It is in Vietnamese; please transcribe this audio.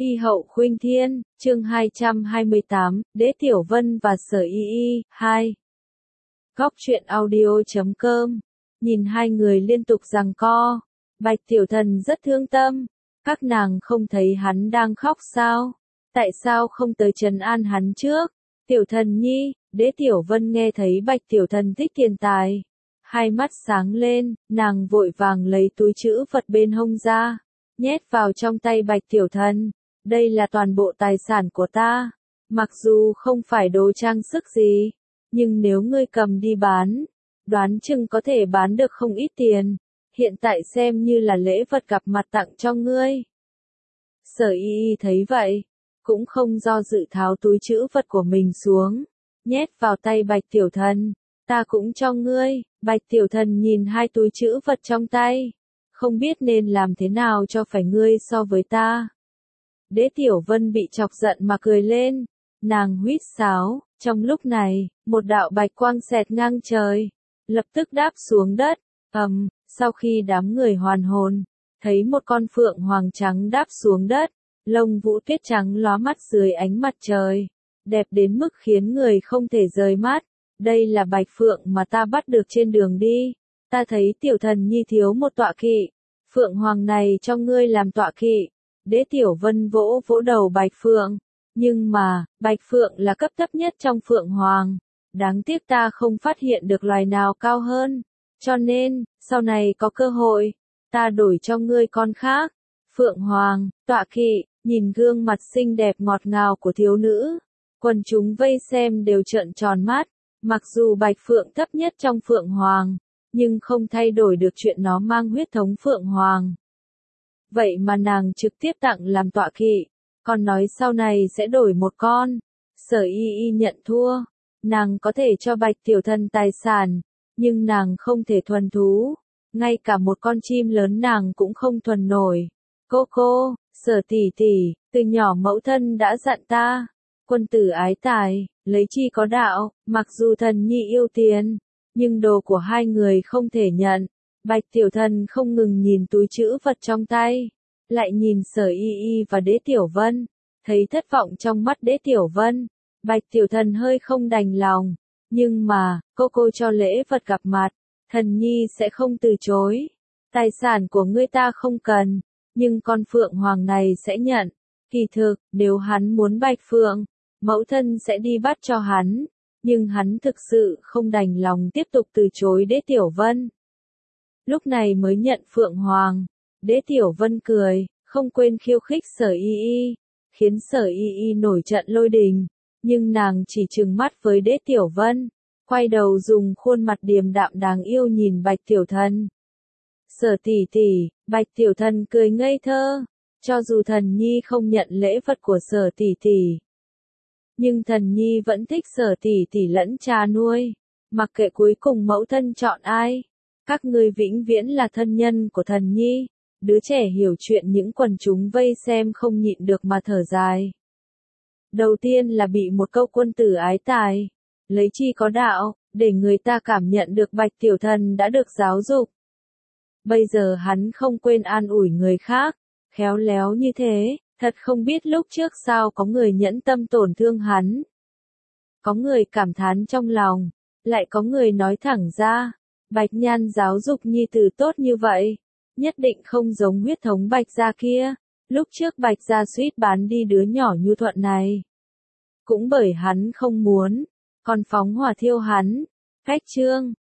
Y hậu khuynh thiên, chương 228, Đế Tiểu Vân và Sở Y Y, 2. Góc truyện audio.com. Nhìn hai người liên tục giằng co, Bạch Tiểu Thần rất thương tâm. Các nàng không thấy hắn đang khóc sao? Tại sao không tới trấn an hắn trước? Tiểu Thần nhi, Đế Tiểu Vân nghe thấy Bạch Tiểu Thần thích tiền tài. Hai mắt sáng lên, nàng vội vàng lấy túi trữ vật bên hông ra, nhét vào trong tay Bạch Tiểu Thần. Đây là toàn bộ tài sản của ta. Mặc dù không phải đồ trang sức gì, nhưng nếu ngươi cầm đi bán, đoán chừng có thể bán được không ít tiền. Hiện tại xem như là lễ vật gặp mặt tặng cho ngươi. Sở Y Y thấy vậy, cũng không do dự tháo túi trữ vật của mình xuống, nhét vào tay Bạch Tiểu Thần. Ta cũng cho ngươi. Bạch Tiểu Thần nhìn hai túi trữ vật trong tay, không biết nên làm thế nào cho phải ngươi so với ta. Đế Tiểu Vân bị chọc giận mà cười lên, nàng huýt sáo. Trong lúc này, một đạo bạch quang xẹt ngang trời, lập tức đáp xuống đất. Sau khi đám người hoàn hồn, thấy một con phượng hoàng trắng đáp xuống đất, lông vũ tuyết trắng lóa mắt dưới ánh mặt trời, đẹp đến mức khiến người không thể rời mắt. Đây là bạch phượng mà ta bắt được trên đường đi. Ta thấy Tiểu Thần nhi thiếu một tọa kỵ, phượng hoàng này cho ngươi làm tọa kỵ. Đế Tiểu Vân vỗ vỗ đầu bạch phượng. Nhưng mà, bạch phượng là cấp thấp nhất trong phượng hoàng. Đáng tiếc ta không phát hiện được loài nào cao hơn. Cho nên, sau này có cơ hội, ta đổi cho ngươi con khác. Phượng hoàng, tọa kỵ. Nhìn gương mặt xinh đẹp ngọt ngào của thiếu nữ, quần chúng vây xem đều trợn tròn mắt. Mặc dù bạch phượng thấp nhất trong phượng hoàng, nhưng không thay đổi được chuyện nó mang huyết thống phượng hoàng. Vậy mà nàng trực tiếp tặng làm tọa kỵ, còn nói sau này sẽ đổi một con. Sở Y Y nhận thua. Nàng có thể cho Bạch Tiểu Thần tài sản, nhưng nàng không thể thuần thú. Ngay cả một con chim lớn nàng cũng không thuần nổi. Cô, Sở tỷ tỷ, từ nhỏ mẫu thân đã dặn ta, quân tử ái tài, lấy chi có đạo. Mặc dù Thần nhi yêu tiền, nhưng đồ của hai người không thể nhận. Bạch Tiểu Thần không ngừng nhìn túi trữ vật trong tay, lại nhìn Sở Y Y và Đế Tiểu Vân, thấy thất vọng trong mắt Đế Tiểu Vân. Bạch Tiểu Thần hơi không đành lòng, nhưng mà, cô cho lễ vật gặp mặt, Thần nhi sẽ không từ chối. Tài sản của ngươi ta không cần, nhưng con phượng hoàng này sẽ nhận. Kỳ thực, nếu hắn muốn bạch phượng, mẫu thân sẽ đi bắt cho hắn, nhưng hắn thực sự không đành lòng tiếp tục từ chối Đế Tiểu Vân. Lúc này mới nhận phượng hoàng. Đế Tiểu Vân cười, không quên khiêu khích Sở Y Y, khiến Sở Y Y nổi trận lôi đình, nhưng nàng chỉ trừng mắt với Đế Tiểu Vân, quay đầu dùng khuôn mặt điềm đạm đáng yêu nhìn Bạch Tiểu Thần. Sở tỷ tỷ. Bạch Tiểu Thần cười ngây thơ, cho dù Thần nhi không nhận lễ vật của Sở tỷ tỷ, nhưng Thần nhi vẫn thích Sở tỷ tỷ lẫn cha nuôi, mặc kệ cuối cùng mẫu thân chọn ai. Các ngươi vĩnh viễn là thân nhân của Thần nhi. Đứa trẻ hiểu chuyện những quần chúng vây xem không nhịn được mà thở dài. Đầu tiên là bị một câu quân tử ái tài, lấy chi có đạo, để người ta cảm nhận được Bạch Tiểu Thần đã được giáo dục. Bây giờ hắn không quên an ủi người khác, khéo léo như thế, thật không biết lúc trước sao có người nhẫn tâm tổn thương hắn. Có người cảm thán trong lòng, lại có người nói thẳng ra, Bạch Nhan giáo dục nhi tử tốt như vậy, nhất định không giống huyết thống Bạch gia kia. Lúc trước Bạch gia suýt bán đi đứa nhỏ nhu thuận này, cũng bởi hắn không muốn, còn phóng hỏa thiêu hắn. Cách chương